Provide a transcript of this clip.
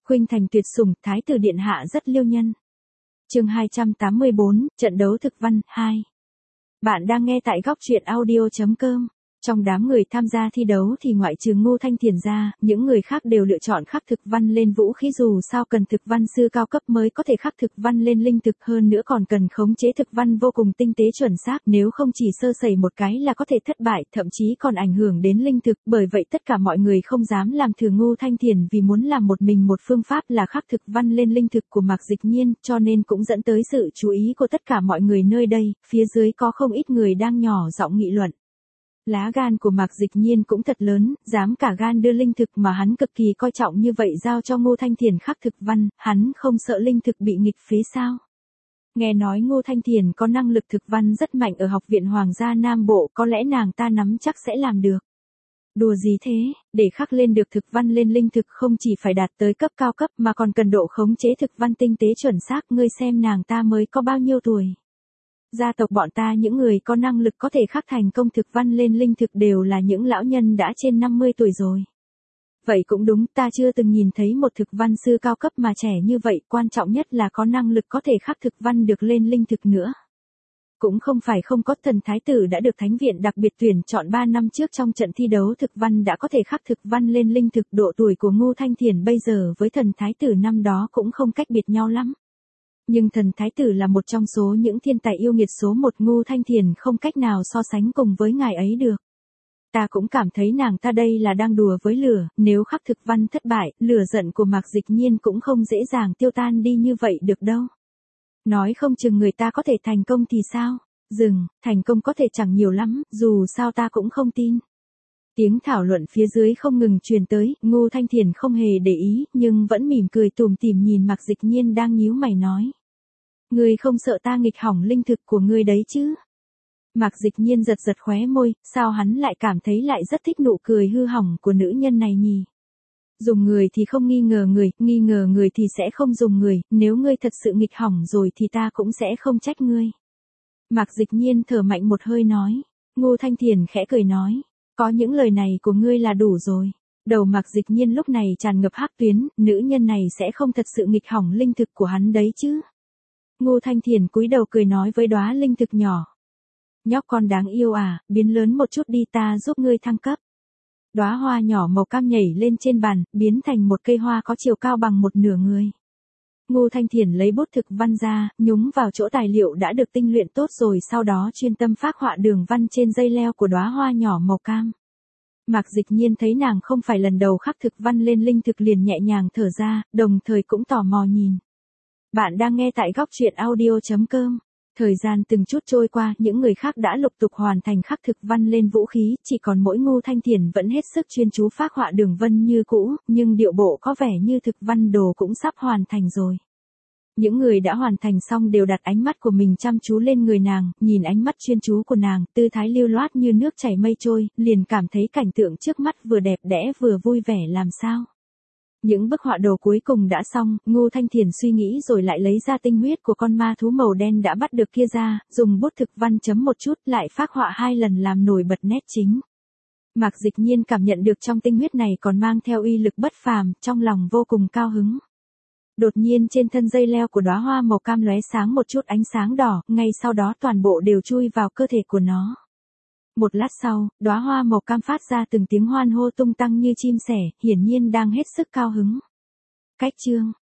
Khuynh thành tuyệt sủng, thái tử điện hạ rất liêu nhân. Chương 284, trận đấu thực văn 2. Bạn đang nghe tại góc truyện audio.com. Trong đám người tham gia thi đấu thì ngoại trừ Ngô Thanh Thiền ra, những người khác đều lựa chọn khắc thực văn lên vũ khí, dù sao cần thực văn sư cao cấp mới có thể khắc thực văn lên linh thực, hơn nữa còn cần khống chế thực văn vô cùng tinh tế chuẩn xác, nếu không chỉ sơ sẩy một cái là có thể thất bại, thậm chí còn ảnh hưởng đến linh thực, bởi vậy tất cả mọi người không dám làm thử Ngô Thanh Thiền vì muốn làm một mình một phương pháp là khắc thực văn lên linh thực của Mạc Dịch Nhiên, cho nên cũng dẫn tới sự chú ý của tất cả mọi người nơi đây, phía dưới có không ít người đang nhỏ giọng nghị luận. Lá gan của Mạc Dịch Nhiên cũng thật lớn, dám cả gan đưa linh thực mà hắn cực kỳ coi trọng như vậy giao cho Ngô Thanh Thiền khắc thực văn, hắn không sợ linh thực bị nghịch phế sao? Nghe nói Ngô Thanh Thiền có năng lực thực văn rất mạnh ở Học viện Hoàng gia Nam Bộ, có lẽ nàng ta nắm chắc sẽ làm được. Đùa gì thế, để khắc lên được thực văn lên linh thực không chỉ phải đạt tới cấp cao cấp mà còn cần độ khống chế thực văn tinh tế chuẩn xác, ngươi xem nàng ta mới có bao nhiêu tuổi. Gia tộc bọn ta những người có năng lực có thể khắc thành công thực văn lên linh thực đều là những lão nhân đã trên 50 tuổi rồi. Vậy cũng đúng, ta chưa từng nhìn thấy một thực văn sư cao cấp mà trẻ như vậy, quan trọng nhất là có năng lực có thể khắc thực văn được lên linh thực nữa. Cũng không phải không có, thần thái tử đã được thánh viện đặc biệt tuyển chọn 3 năm trước trong trận thi đấu thực văn đã có thể khắc thực văn lên linh thực, độ tuổi của Ngô Thanh Thiền bây giờ với thần thái tử năm đó cũng không cách biệt nhau lắm. Nhưng thần thái tử là một trong số những thiên tài yêu nghiệt số 1, Ngô Thanh Thiền không cách nào so sánh cùng với ngài ấy được. Ta cũng cảm thấy nàng ta đây là đang đùa với lửa, nếu khắc thực văn thất bại, lửa giận của Mạc Dịch Nhiên cũng không dễ dàng tiêu tan đi như vậy được đâu. Nói không chừng người ta có thể thành công thì sao? Thành công có thể chẳng nhiều lắm, dù sao ta cũng không tin. Tiếng thảo luận phía dưới không ngừng truyền tới, Ngô Thanh Thiền không hề để ý, nhưng vẫn mỉm cười tủm tỉm nhìn Mạc Dịch Nhiên đang nhíu mày nói. Ngươi không sợ ta nghịch hỏng linh thực của ngươi đấy chứ? Mạc Dịch Nhiên giật giật khóe môi, sao hắn lại cảm thấy lại rất thích nụ cười hư hỏng của nữ nhân này nhỉ? Dùng người thì không nghi ngờ người thì sẽ không dùng người, nếu ngươi thật sự nghịch hỏng rồi thì ta cũng sẽ không trách ngươi. Mạc Dịch Nhiên thở mạnh một hơi nói. Ngô Thanh Thiền khẽ cười nói. Có những lời này của ngươi là đủ rồi. Đầu Mạc Dịch Nhiên lúc này tràn ngập hắc tuyến, nữ nhân này sẽ không thật sự nghịch hỏng linh thực của hắn đấy chứ. Ngô Thanh Thiền cúi đầu cười nói với đóa linh thực nhỏ. Nhóc con đáng yêu à, biến lớn một chút đi, ta giúp ngươi thăng cấp. Đóa hoa nhỏ màu cam nhảy lên trên bàn, biến thành một cây hoa có chiều cao bằng một nửa người. Ngô Thanh Thiền lấy bút thực văn ra, nhúng vào chỗ tài liệu đã được tinh luyện tốt rồi, sau đó chuyên tâm phác họa đường văn trên dây leo của đóa hoa nhỏ màu cam. Mạc Dịch Nhiên thấy nàng không phải lần đầu khắc thực văn lên linh thực liền nhẹ nhàng thở ra, đồng thời cũng tò mò nhìn. Bạn đang nghe tại góc truyện audio.com. Thời gian từng chút trôi qua, những người khác đã lục tục hoàn thành khắc thực văn lên vũ khí, chỉ còn mỗi Ngô Thanh Thiền vẫn hết sức chuyên chú phác họa đường vân như cũ, nhưng điệu bộ có vẻ như thực văn đồ cũng sắp hoàn thành rồi. Những người đã hoàn thành xong đều đặt ánh mắt của mình chăm chú lên người nàng, nhìn ánh mắt chuyên chú của nàng, tư thái lưu loát như nước chảy mây trôi, liền cảm thấy cảnh tượng trước mắt vừa đẹp đẽ vừa vui vẻ làm sao. Những bức họa đồ cuối cùng đã xong, Ngô Thanh Thiền suy nghĩ rồi lại lấy ra tinh huyết của con ma thú màu đen đã bắt được kia ra, dùng bút thực văn chấm một chút lại phác họa 2 lần làm nổi bật nét chính. Mạc Dịch Nhiên cảm nhận được trong tinh huyết này còn mang theo uy lực bất phàm, trong lòng vô cùng cao hứng. Đột nhiên trên thân dây leo của đóa hoa màu cam lóe sáng một chút ánh sáng đỏ, ngay sau đó toàn bộ đều chui vào cơ thể của nó. Một lát sau, đóa hoa màu cam phát ra từng tiếng hoan hô tung tăng như chim sẻ, hiển nhiên đang hết sức cao hứng. Cách chương